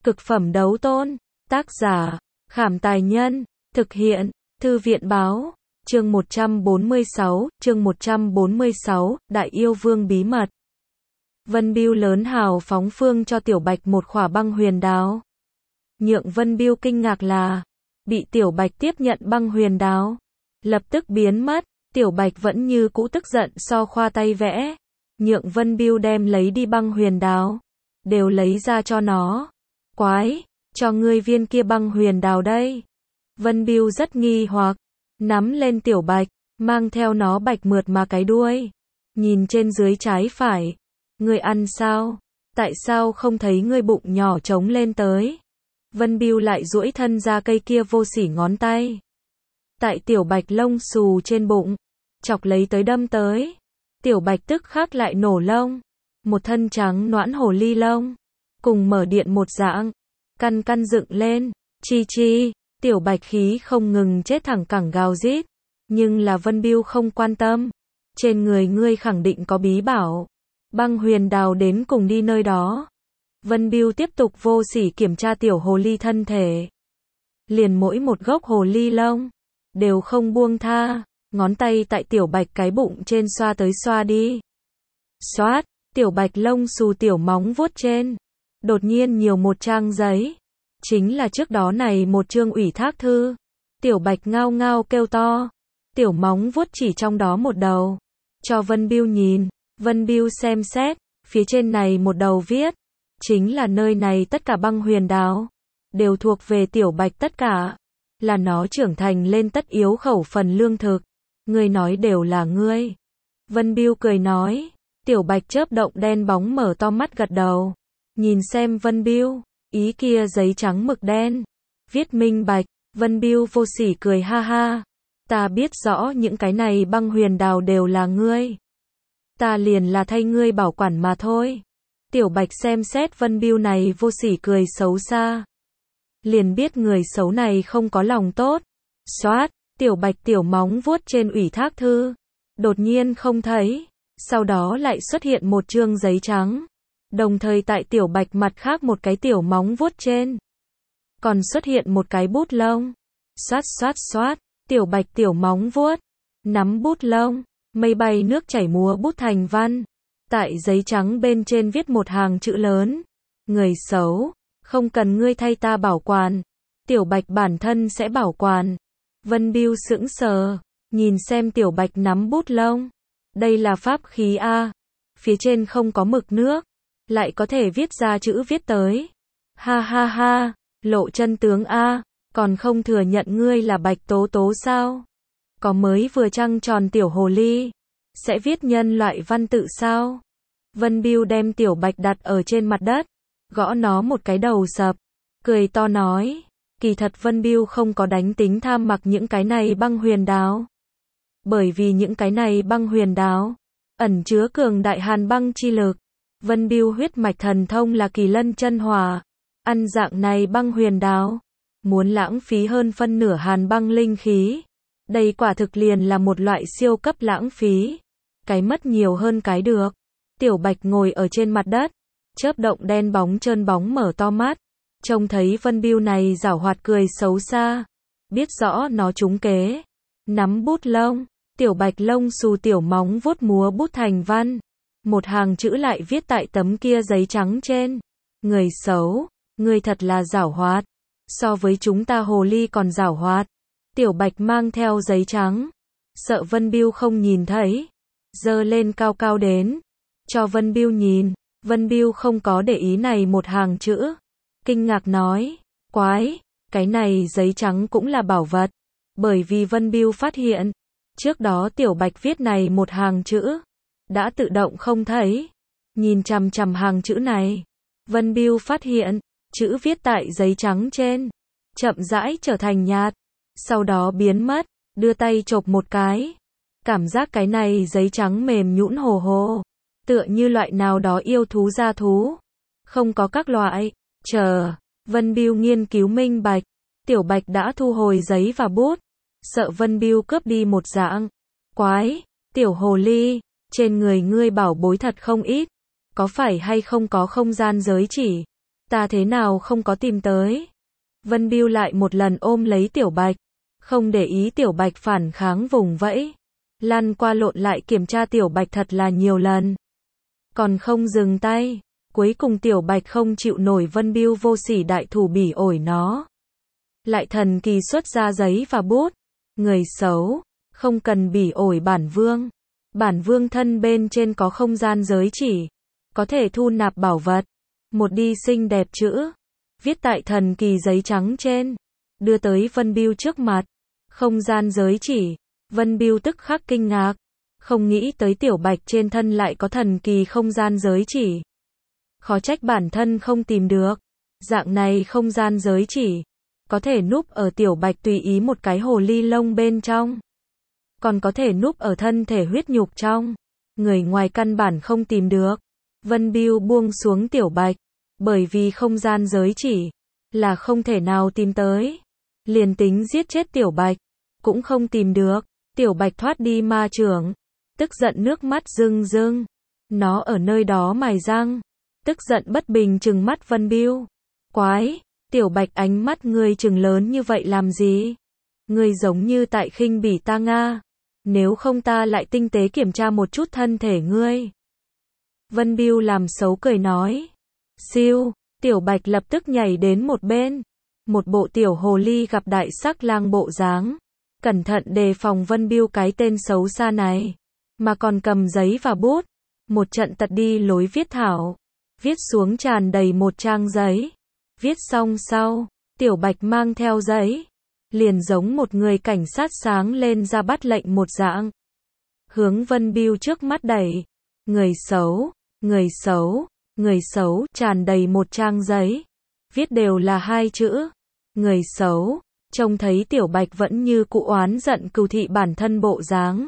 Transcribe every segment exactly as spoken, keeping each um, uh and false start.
Cực phẩm đấu tôn. Tác giả, Khảm Tài Nhân. Thực hiện, Thư viện Báo. Chương một trăm bốn mươi sáu, chương một trăm bốn mươi sáu, Đại Yêu Vương bí mật. Vân Bưu lớn hào phóng phương cho Tiểu Bạch một khỏa băng huyền đáo. Nhượng Vân Bưu kinh ngạc là, bị Tiểu Bạch tiếp nhận băng huyền đáo, lập tức biến mất. Tiểu Bạch vẫn như cũ tức giận so khoa tay vẽ. Nhượng Vân Bưu đem lấy đi băng huyền đáo, đều lấy ra cho nó. Quái, cho ngươi viên kia băng huyền đào đây. Vân Bưu rất nghi hoặc, nắm lên Tiểu Bạch, mang theo nó bạch mượt mà cái đuôi. Nhìn trên dưới trái phải. Ngươi ăn sao? Tại sao không thấy ngươi bụng nhỏ trống lên tới? Vân Bưu lại duỗi thân ra cây kia vô sỉ ngón tay. Tại Tiểu Bạch lông xù trên bụng, chọc lấy tới đâm tới. Tiểu Bạch tức khắc lại nổ lông. Một thân trắng noãn hồ ly lông, cùng mở điện một dạng, căn căn dựng lên. Chi chi, Tiểu Bạch khí không ngừng chết thẳng cẳng gào rít. Nhưng là Vân Bưu không quan tâm. Trên người ngươi khẳng định có bí bảo. Băng huyền đào đến cùng đi nơi đó. Vân Bưu tiếp tục vô sỉ kiểm tra tiểu hồ ly thân thể. Liền mỗi một gốc hồ ly lông đều không buông tha, ngón tay tại Tiểu Bạch cái bụng trên xoa tới xoa đi. Xoát, Tiểu Bạch lông xù tiểu móng vuốt trên, đột nhiên nhiều một trang giấy. Chính là trước đó này một chương ủy thác thư. Tiểu Bạch ngao ngao kêu to. Tiểu móng vuốt chỉ trong đó một đầu, cho Vân Bưu nhìn. Vân Bưu xem xét, phía trên này một đầu viết, chính là nơi này tất cả băng huyền đáo đều thuộc về Tiểu Bạch tất cả, là nó trưởng thành lên tất yếu khẩu phần lương thực. Ngươi nói đều là ngươi. Vân Bưu cười nói. Tiểu Bạch chớp động đen bóng mở to mắt gật đầu. Nhìn xem Vân Bưu, ý kia giấy trắng mực đen, viết minh bạch. Vân Bưu vô sỉ cười ha ha. Ta biết rõ những cái này băng huyền đào đều là ngươi. Ta liền là thay ngươi bảo quản mà thôi. Tiểu Bạch xem xét Vân Bưu này vô sỉ cười xấu xa, liền biết người xấu này không có lòng tốt. Xoát, Tiểu Bạch tiểu móng vuốt trên ủy thác thư, đột nhiên không thấy. Sau đó lại xuất hiện một chương giấy trắng. Đồng thời tại Tiểu Bạch mặt khác một cái tiểu móng vuốt trên, còn xuất hiện một cái bút lông. Xoát xoát xoát, Tiểu Bạch tiểu móng vuốt, nắm bút lông, mây bay nước chảy múa bút thành văn. Tại giấy trắng bên trên viết một hàng chữ lớn. Người xấu, không cần ngươi thay ta bảo quản. Tiểu Bạch bản thân sẽ bảo quản. Vân Bưu sững sờ, nhìn xem Tiểu Bạch nắm bút lông. Đây là pháp khí a, phía trên không có mực nước, lại có thể viết ra chữ viết tới. Ha ha ha, lộ chân tướng a, còn không thừa nhận ngươi là Bạch Tố Tố sao? Có mới vừa trăng tròn tiểu hồ ly, sẽ viết nhân loại văn tự sao? Vân Bưu đem Tiểu Bạch đặt ở trên mặt đất, gõ nó một cái đầu sập, cười to nói. Kỳ thật Vân Bưu không có đánh tính tham mặc những cái này băng huyền đáo. Bởi vì những cái này băng huyền đáo ẩn chứa cường đại hàn băng chi lực. Vân Bưu huyết mạch thần thông là Kỳ Lân chân hỏa. Ăn dạng này băng huyền đáo, muốn lãng phí hơn phân nửa hàn băng linh khí. Đây quả thực liền là một loại siêu cấp lãng phí. Cái mất nhiều hơn cái được. Tiểu Bạch ngồi ở trên mặt đất, chớp động đen bóng trơn bóng mở to mắt. Trông thấy Vân Bưu này giảo hoạt cười xấu xa, biết rõ nó trúng kế. Nắm bút lông, Tiểu Bạch lông xù tiểu móng vuốt múa bút thành văn. Một hàng chữ lại viết tại tấm kia giấy trắng trên. Người xấu, ngươi thật là giảo hoạt. So với chúng ta hồ ly còn giảo hoạt. Tiểu Bạch mang theo giấy trắng, sợ Vân Bưu không nhìn thấy, giơ lên cao cao đến, cho Vân Bưu nhìn. Vân Bưu không có để ý này một hàng chữ, kinh ngạc nói. Quái, cái này giấy trắng cũng là bảo vật. Bởi vì Vân Bưu phát hiện, trước đó Tiểu Bạch viết này một hàng chữ, đã tự động không thấy. Nhìn chằm chằm hàng chữ này, Vân Bưu phát hiện, chữ viết tại giấy trắng trên, chậm rãi trở thành nhạt, sau đó biến mất. Đưa tay chộp một cái, cảm giác cái này giấy trắng mềm nhũn hồ hồ, tựa như loại nào đó yêu thú gia thú. Không có các loại. Chờ, Vân Bưu nghiên cứu minh bạch, Tiểu Bạch đã thu hồi giấy và bút, sợ Vân Bưu cướp đi một dạng. Quái, tiểu hồ ly, trên người ngươi bảo bối thật không ít, có phải hay không có không gian giới chỉ? Ta thế nào không có tìm tới. Vân Bưu lại một lần ôm lấy Tiểu Bạch, không để ý Tiểu Bạch phản kháng vùng vẫy, lăn qua lộn lại kiểm tra Tiểu Bạch thật là nhiều lần. Còn không dừng tay, cuối cùng Tiểu Bạch không chịu nổi Vân Bưu vô sỉ đại thủ bỉ ổi nó. Lại thần kỳ xuất ra giấy và bút. Người xấu, không cần bỉ ổi bản vương. Bản vương thân bên trên có không gian giới chỉ, có thể thu nạp bảo vật. Một đi xinh đẹp chữ, viết tại thần kỳ giấy trắng trên, đưa tới Vân Bưu trước mặt. Không gian giới chỉ, Vân Bưu tức khắc kinh ngạc, không nghĩ tới Tiểu Bạch trên thân lại có thần kỳ không gian giới chỉ. Khó trách bản thân không tìm được, dạng này không gian giới chỉ, có thể núp ở Tiểu Bạch tùy ý một cái hồ ly lông bên trong, còn có thể núp ở thân thể huyết nhục trong, người ngoài căn bản không tìm được. Vân Bưu buông xuống Tiểu Bạch, bởi vì không gian giới chỉ là không thể nào tìm tới, liền tính giết chết Tiểu Bạch cũng không tìm được. Tiểu Bạch thoát đi ma chưởng, tức giận nước mắt rưng rưng, nó ở nơi đó mài răng, tức giận bất bình trừng mắt Vân Bưu. Quái, Tiểu Bạch ánh mắt ngươi trừng lớn như vậy làm gì? Ngươi giống như tại khinh bỉ ta Nga, nếu không ta lại tinh tế kiểm tra một chút thân thể ngươi. Vân Bưu làm xấu cười nói. Siêu, Tiểu Bạch lập tức nhảy đến một bên, một bộ tiểu hồ ly gặp đại sắc lang bộ dáng, cẩn thận đề phòng Vân Bưu cái tên xấu xa này, mà còn cầm giấy và bút, một trận tật đi lối viết thảo, viết xuống tràn đầy một trang giấy. Viết xong sau, Tiểu Bạch mang theo giấy, liền giống một người cảnh sát sáng lên ra bắt lệnh một dạng, hướng Vân Bưu trước mắt đẩy. Người xấu, người xấu, người xấu, tràn đầy một trang giấy, viết đều là hai chữ, người xấu. Trông thấy Tiểu Bạch vẫn như cụ oán giận cừu thị bản thân bộ dáng,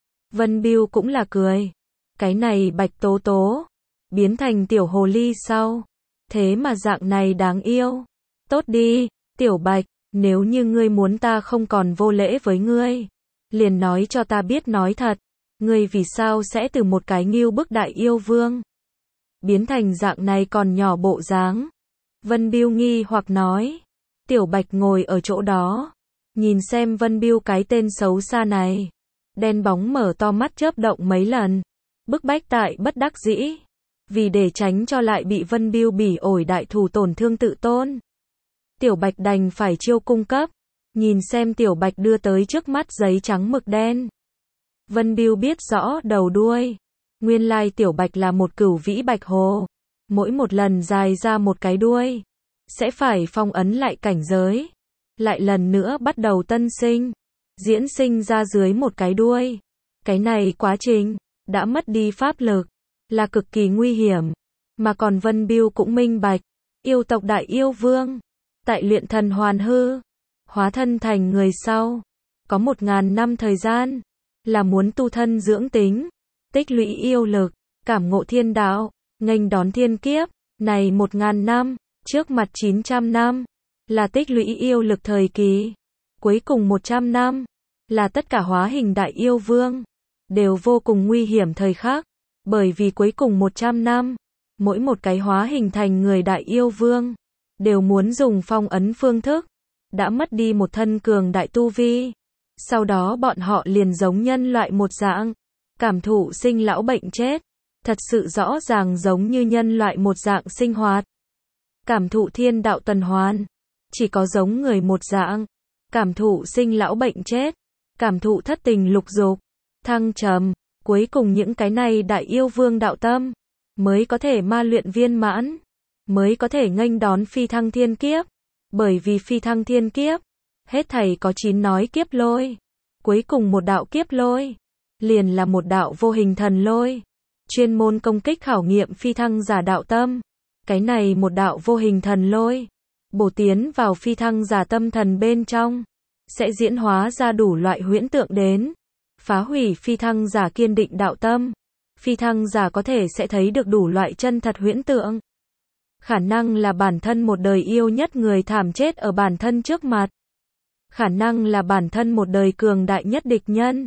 Vân Bưu cũng là cười. Cái này Bạch Tố Tố, biến thành tiểu hồ ly sau, thế mà dạng này đáng yêu. Tốt đi, Tiểu Bạch, nếu như ngươi muốn ta không còn vô lễ với ngươi, liền nói cho ta biết nói thật, ngươi vì sao sẽ từ một cái ngưu bức đại yêu vương, biến thành dạng này còn nhỏ bộ dáng. Vân Bưu nghi hoặc nói. Tiểu Bạch ngồi ở chỗ đó, nhìn xem Vân Bưu cái tên xấu xa này, đen bóng mở to mắt chớp động mấy lần, bức bách tại bất đắc dĩ, vì để tránh cho lại bị Vân Bưu bỉ ổi đại thù tổn thương tự tôn. Tiểu Bạch đành phải chiêu cung cấp, nhìn xem Tiểu Bạch đưa tới trước mắt giấy trắng mực đen. Vân Bưu biết rõ đầu đuôi, nguyên lai Tiểu Bạch là một cửu vĩ bạch hồ, mỗi một lần dài ra một cái đuôi, sẽ phải phong ấn lại cảnh giới, lại lần nữa bắt đầu tân sinh, diễn sinh ra dưới một cái đuôi. Cái này quá trình, đã mất đi pháp lực, là cực kỳ nguy hiểm, mà còn Vân Bưu cũng minh bạch, yêu tộc đại yêu vương, tại luyện thần hoàn hư, hóa thân thành người sau, có một ngàn năm thời gian, là muốn tu thân dưỡng tính, tích lũy yêu lực, cảm ngộ thiên đạo, nghênh đón thiên kiếp. Này một ngàn năm, trước mặt chín trăm năm, là tích lũy yêu lực thời kỳ, cuối cùng một trăm năm, là tất cả hóa hình đại yêu vương, đều vô cùng nguy hiểm thời khắc, bởi vì cuối cùng một trăm năm, mỗi một cái hóa hình thành người đại yêu vương, đều muốn dùng phong ấn phương thức, đã mất đi một thân cường đại tu vi, sau đó bọn họ liền giống nhân loại một dạng, cảm thụ sinh lão bệnh chết, thật sự rõ ràng giống như nhân loại một dạng sinh hoạt. Cảm thụ thiên đạo tuần hoàn, chỉ có giống người một dạng, cảm thụ sinh lão bệnh chết, cảm thụ thất tình lục dục, thăng trầm, cuối cùng những cái này đại yêu vương đạo tâm, mới có thể ma luyện viên mãn, mới có thể nghênh đón phi thăng thiên kiếp, bởi vì phi thăng thiên kiếp, hết thảy có chín nói kiếp lôi, cuối cùng một đạo kiếp lôi, liền là một đạo vô hình thần lôi, chuyên môn công kích khảo nghiệm phi thăng giả đạo tâm. Cái này một đạo vô hình thần lôi, bổ tiến vào phi thăng giả tâm thần bên trong, sẽ diễn hóa ra đủ loại huyễn tượng đến, phá hủy phi thăng giả kiên định đạo tâm. Phi thăng giả có thể sẽ thấy được đủ loại chân thật huyễn tượng. Khả năng là bản thân một đời yêu nhất người thảm chết ở bản thân trước mặt. Khả năng là bản thân một đời cường đại nhất địch nhân,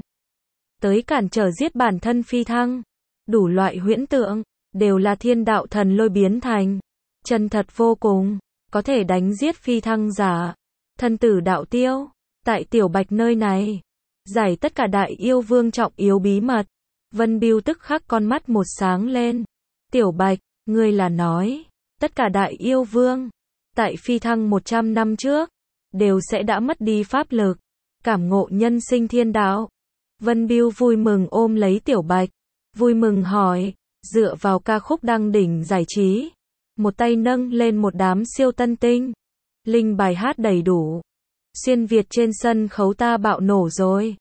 tới cản trở giết bản thân phi thăng. Đủ loại huyễn tượng, đều là thiên đạo thần lôi biến thành. chân thật vô cùng, có thể đánh giết phi thăng giả, thân tử đạo tiêu, tại Tiểu Bạch nơi này, giải tất cả đại yêu vương trọng yếu bí mật. Vân Bưu tức khắc con mắt một sáng lên. Tiểu Bạch, ngươi là nói, tất cả đại yêu vương, tại phi thăng một trăm năm trước, đều sẽ đã mất đi pháp lực, cảm ngộ nhân sinh thiên đạo. Vân Bưu vui mừng ôm lấy Tiểu Bạch, vui mừng hỏi, dựa vào ca khúc đăng đỉnh giải trí, một tay nâng lên một đám siêu tân tinh, linh bài hát đầy đủ, xuyên Việt trên sân khấu ta bạo nổ rồi.